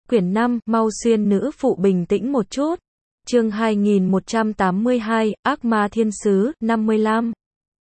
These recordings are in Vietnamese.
Quyển 5, mau xuyên nữ phụ bình tĩnh một chút. Chương 2182, Ác ma thiên sứ, 55.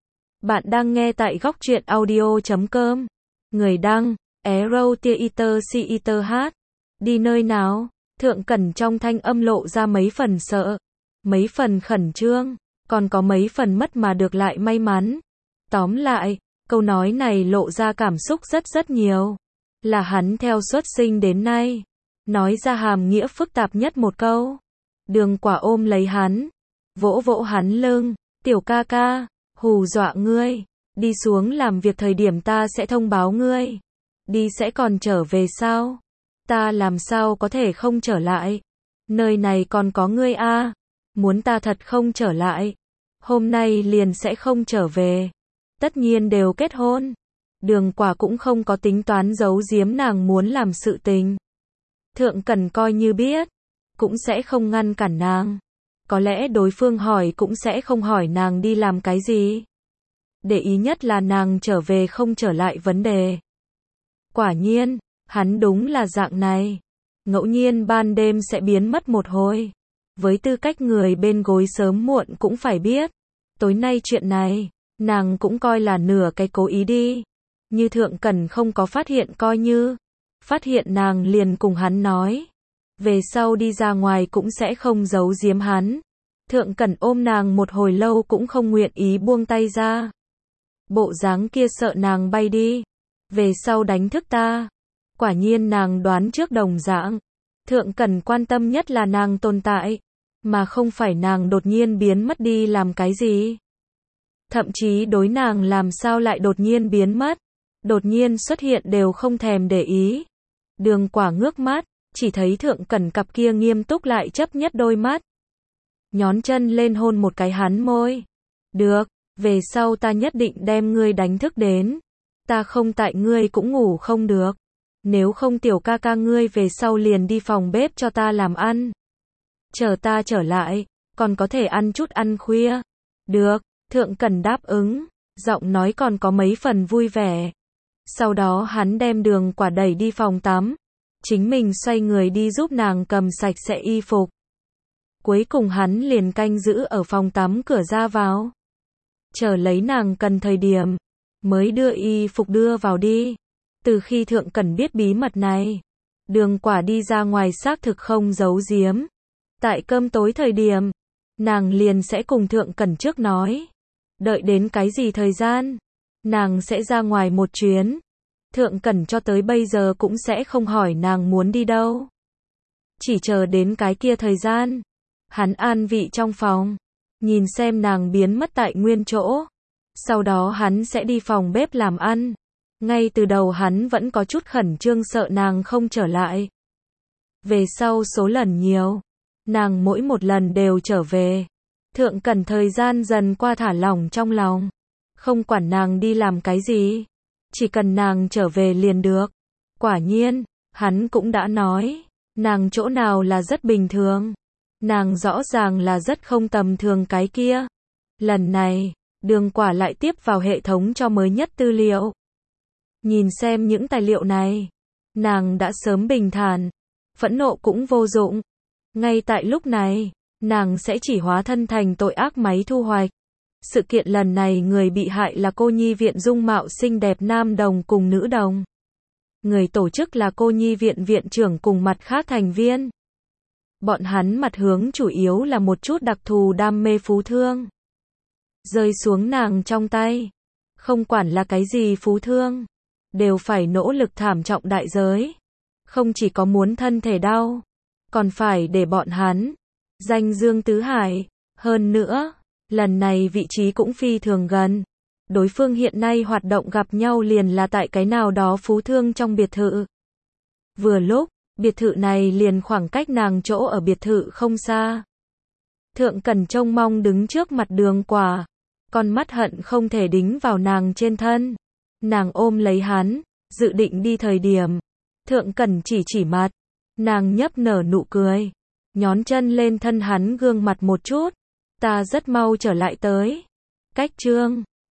Bạn đang nghe tại góc truyện audio.com. Người đăng, Arrow Theater CETH. Đi nơi nào? Thượng Cẩn trong thanh âm lộ ra mấy phần sợ, mấy phần khẩn trương, còn có mấy phần mất mà được lại may mắn. Tóm lại, câu nói này lộ ra cảm xúc rất nhiều. Là hắn theo xuất sinh đến nay nói ra hàm nghĩa phức tạp nhất một câu. Đường Quả ôm lấy hắn, vỗ vỗ hắn lưng, tiểu ca ca, hù dọa ngươi, đi xuống làm việc thời điểm ta sẽ thông báo ngươi. Đi sẽ còn trở về sao? Ta làm sao có thể không trở lại? Nơi này còn có ngươi a. Muốn ta thật không trở lại, hôm nay liền sẽ không trở về. Tất nhiên đều kết hôn. Đường Quả cũng không có tính toán giấu giếm nàng muốn làm sự tình. Thượng Cẩn coi như biết, cũng sẽ không ngăn cản nàng. Có lẽ đối phương hỏi cũng sẽ không hỏi nàng đi làm cái gì. Để ý nhất là nàng trở về không trở lại vấn đề. Quả nhiên, hắn đúng là dạng này. Ngẫu nhiên ban đêm sẽ biến mất một hồi. Với tư cách người bên gối sớm muộn cũng phải biết. Tối nay chuyện này, nàng cũng coi là nửa cái cố ý đi. Như Thượng Cẩn không có phát hiện coi như. Phát hiện nàng liền cùng hắn nói. Về sau đi ra ngoài cũng sẽ không giấu giếm hắn. Thượng Cẩn ôm nàng một hồi lâu cũng không nguyện ý buông tay ra. Bộ dáng kia sợ nàng bay đi. Về sau đánh thức ta. Quả nhiên nàng đoán trước đồng dạng. Thượng Cẩn quan tâm nhất là nàng tồn tại. Mà không phải nàng đột nhiên biến mất đi làm cái gì. Thậm chí đối nàng làm sao lại đột nhiên biến mất. Đột nhiên xuất hiện đều không thèm để ý. Đường Quả ngước mắt, chỉ thấy Thượng Cẩn cặp kia nghiêm túc lại chấp nhất đôi mắt. Nhón chân lên hôn một cái hắn môi. Được, về sau ta nhất định đem ngươi đánh thức đến. Ta không tại ngươi cũng ngủ không được. Nếu không tiểu ca ca ngươi về sau liền đi phòng bếp cho ta làm ăn. Chờ ta trở lại, còn có thể ăn chút ăn khuya. Được, Thượng Cẩn đáp ứng, giọng nói còn có mấy phần vui vẻ. Sau đó hắn đem Đường Quả đẩy đi phòng tắm. Chính mình xoay người đi giúp nàng cầm sạch sẽ y phục. Cuối cùng hắn liền canh giữ ở phòng tắm cửa ra vào. Chờ lấy nàng cần thời điểm, mới đưa y phục đưa vào đi. Từ khi Thượng Cẩn biết bí mật này, Đường Quả đi ra ngoài xác thực không giấu giếm. Tại cơm tối thời điểm, nàng liền sẽ cùng Thượng Cẩn trước nói. Đợi đến cái gì thời gian, nàng sẽ ra ngoài một chuyến. Thượng Cẩn cho tới bây giờ cũng sẽ không hỏi nàng muốn đi đâu. Chỉ chờ đến cái kia thời gian. Hắn an vị trong phòng, nhìn xem nàng biến mất tại nguyên chỗ. Sau đó hắn sẽ đi phòng bếp làm ăn. Ngay từ đầu hắn vẫn có chút khẩn trương sợ nàng không trở lại. Về sau số lần nhiều, nàng mỗi một lần đều trở về. Thượng Cẩn thời gian dần qua thả lỏng trong lòng. Không quản nàng đi làm cái gì. Chỉ cần nàng trở về liền được. Quả nhiên, hắn cũng đã nói. Nàng chỗ nào là rất bình thường. Nàng rõ ràng là rất không tầm thường cái kia. Lần này, Đường Quả lại tiếp vào hệ thống cho mới nhất tư liệu. Nhìn xem những tài liệu này. Nàng đã sớm bình thản. Phẫn nộ cũng vô dụng. Ngay tại lúc này, nàng sẽ chỉ hóa thân thành tội ác máy thu hoạch. Sự kiện lần này người bị hại là cô nhi viện dung mạo xinh đẹp nam đồng cùng nữ đồng. Người tổ chức là cô nhi viện viện trưởng cùng mặt khác thành viên. Bọn hắn mặt hướng chủ yếu là một chút đặc thù đam mê phú thương. Rơi xuống nàng trong tay. Không quản là cái gì phú thương. Đều phải nỗ lực thảm trọng đại giới. Không chỉ có muốn thân thể đau. Còn phải để bọn hắn danh dương tứ hải. Hơn nữa, lần này vị trí cũng phi thường gần. Đối phương hiện nay hoạt động gặp nhau liền là tại cái nào đó phú thương trong biệt thự. Vừa lúc, biệt thự này liền khoảng cách nàng chỗ ở biệt thự không xa. Thượng Cẩn trông mong đứng trước mặt Đường Quả. Con mắt hận không thể đính vào nàng trên thân. Nàng ôm lấy hắn, dự định đi thời điểm. Thượng Cẩn chỉ mặt. Nàng nhấp nở nụ cười. Nhón chân lên thân hắn gương mặt một chút. Ta rất mau trở lại tới. Cách chương